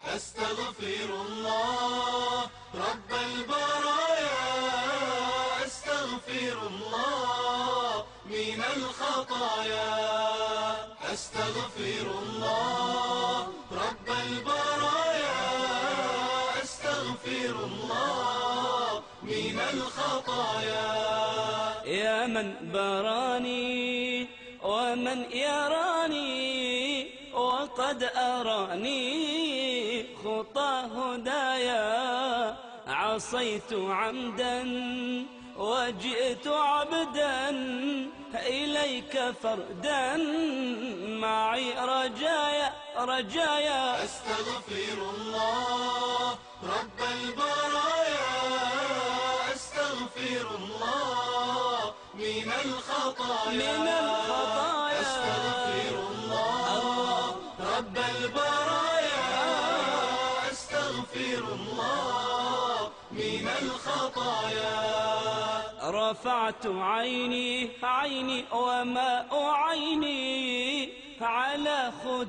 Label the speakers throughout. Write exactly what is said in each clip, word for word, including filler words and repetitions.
Speaker 1: أستغفر الله رب البرايا، أستغفر الله من الخطايا. أستغفر الله رب البرايا، أستغفر الله من الخطايا.
Speaker 2: يا من براني ومن يراني وقد أراني خطى هدايا، عصيت عمدا وجئت عبدا إليك فردا، معي رجايا رجايا.
Speaker 1: أستغفر الله رب البرايا، أستغفر الله من الخطايا
Speaker 2: من الخطايا.
Speaker 1: أستغفر الله رب البرايا، أستغفر الله من الخطايا.
Speaker 2: رفعت عيني عيني وماء عيني على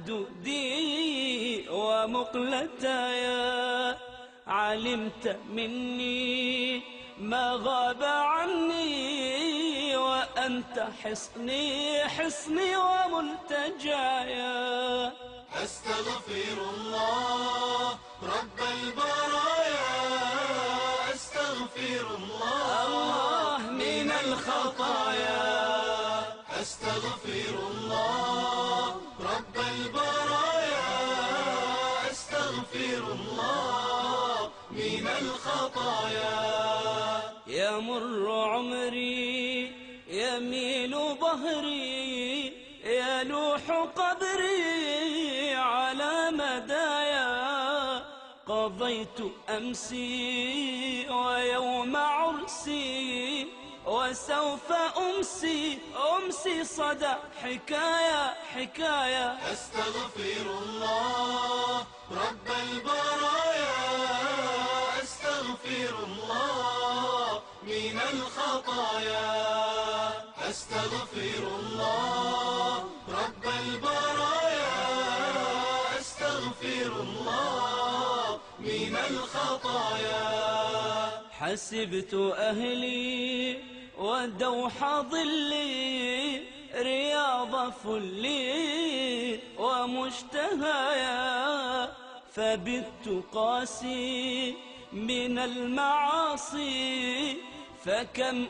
Speaker 2: خدودي ومقلتايا، علمت مني ما غاب عني وأنت حصني حصني وملتجايا.
Speaker 1: أستغفر الله رب البرايا، أستغفر الله من الخطايا. أستغفر الله رب البرايا، أستغفر الله من الخطايا.
Speaker 2: يمر عمري يميل ظهري يلوح قبري على مدايا، قضيت أمسي ويوم عرسي وسوف أمسي أمسي صدى حكاية حكاية.
Speaker 1: أستغفر الله رب البرايا، أستغفر الله من الخطايا. أستغفر الله رب البرايا، أستغفر الله من الخطايا.
Speaker 2: حسبت أهلي ودوح ظلي رياض فلي ومشتهايا، فبت قاسي من المعاصي فكم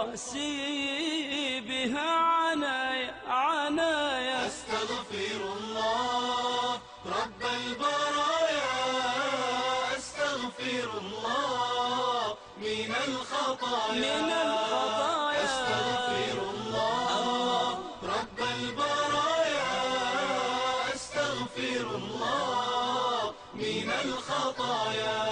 Speaker 2: أقاسي بها عنايا عنايا.
Speaker 1: أستغفر الله رب البرايا، أستغفر الله من الخطايا
Speaker 2: من الخطايا.
Speaker 1: أستغفر الله رب البرايا، أستغفر الله من الخطايا.